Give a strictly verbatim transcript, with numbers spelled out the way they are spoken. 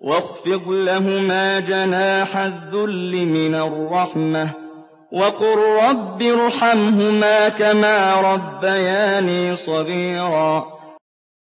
وَاخْفِضْ لَهُمَا جَنَاحَ الذُّلِّ مِنَ الرَّحْمَةِ وَقُل رَّبِّ ارْحَمْهُمَا كَمَا رَبَّيَانِي صَغِيرًا